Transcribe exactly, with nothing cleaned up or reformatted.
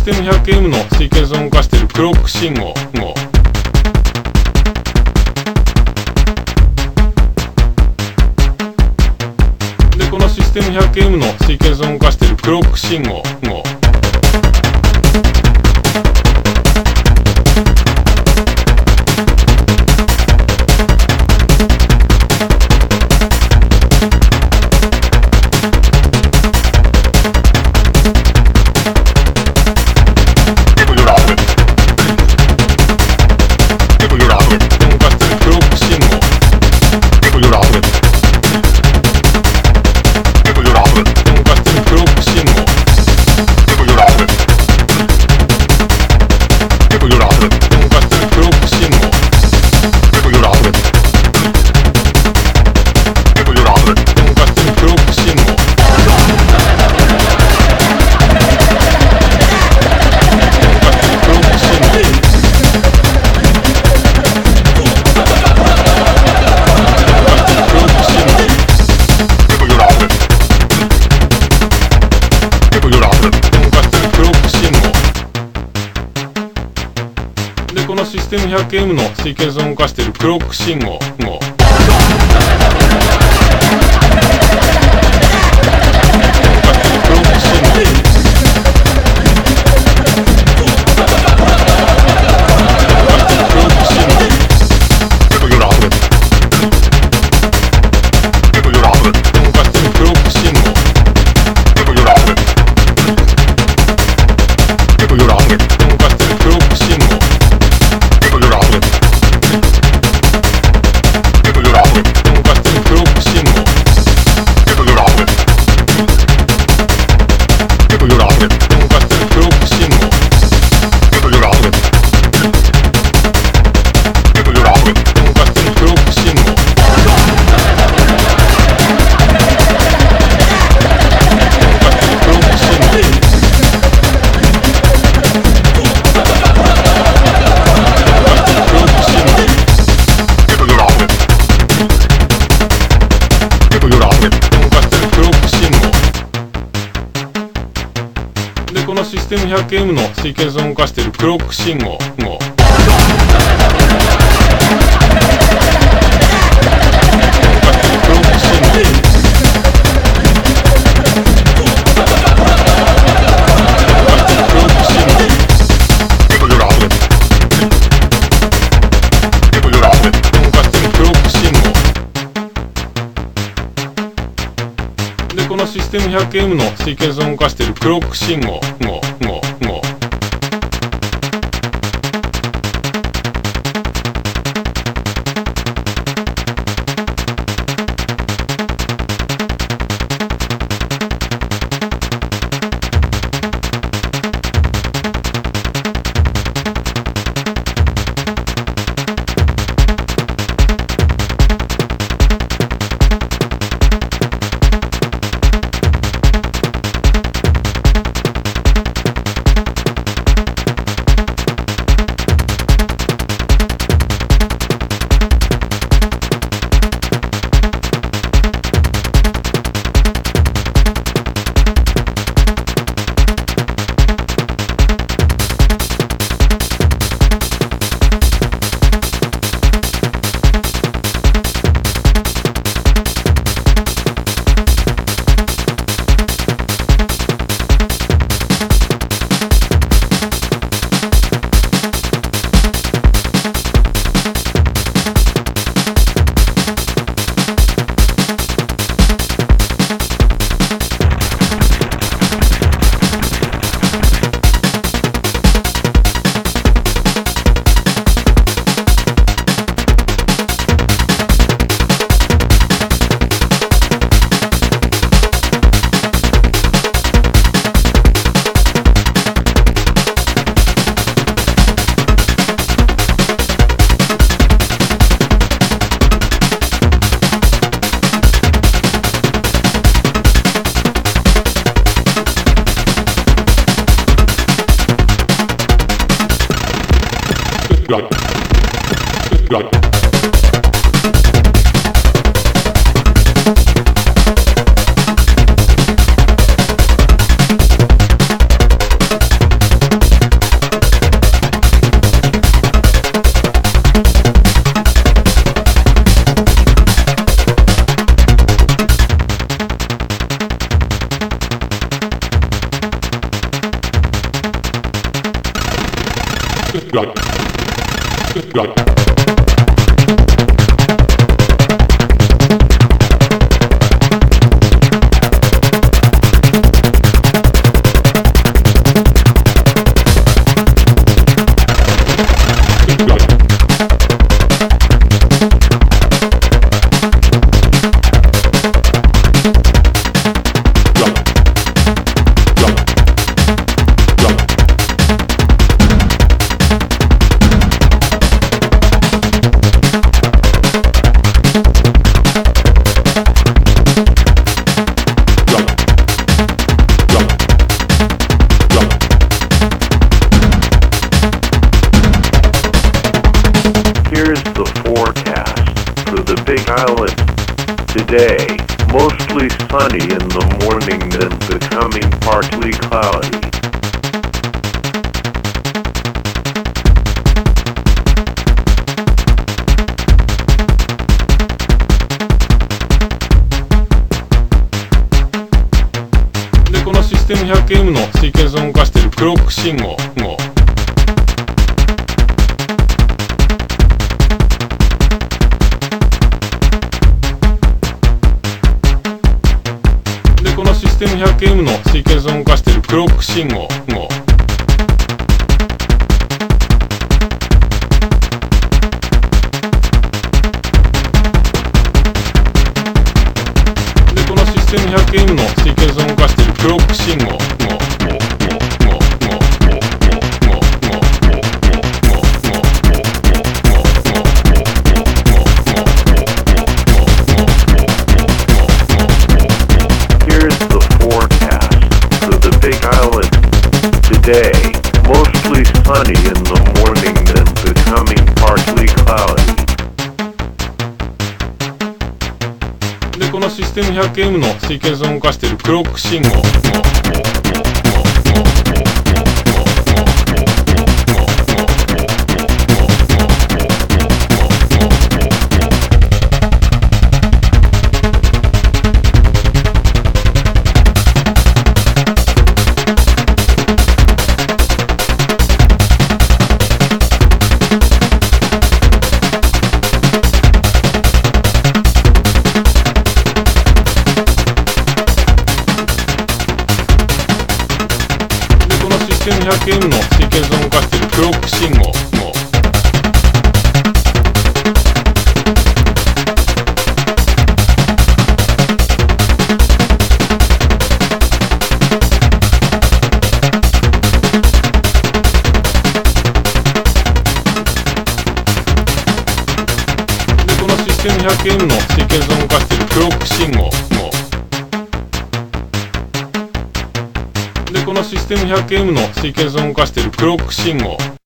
テム ひゃくエム のシーケンスを動かしているクロック信号号で、このシステム ひゃくエム のシーケンスを動かしているクロック信号号このシステム ひゃくエム のシーケンスを動かしているクロック信号号で、このシステム ひゃくエム のシーケンスを動かしているクロック信号号で、このシステム ひゃくエム のシーケンスを動かしているクロック信号号号号 Here's the forecast for the Big Island. Today, mostly sunny in the morning, then becoming partly cloudy. で、このシステム ひゃくエム のシーケンスを動かしているクロック信号号で、このシステム ひゃくエム のシーケンスを動かしているクロック信号号で、このシステム ひゃくエム のシーケンスを動かしているクロック信号号 Today, mostly sunny in the morning, then becoming partly cloudy. で、このシステム ひゃくエム のシーケンスを動かしているクロック信号システム ひゃくエム のシーケンスを動かしているクロック信号で、このシステム ひゃくエム のシーケンスを動かしているクロック信号で、このシステム ひゃくエム のシーケンスを動かしているクロック信号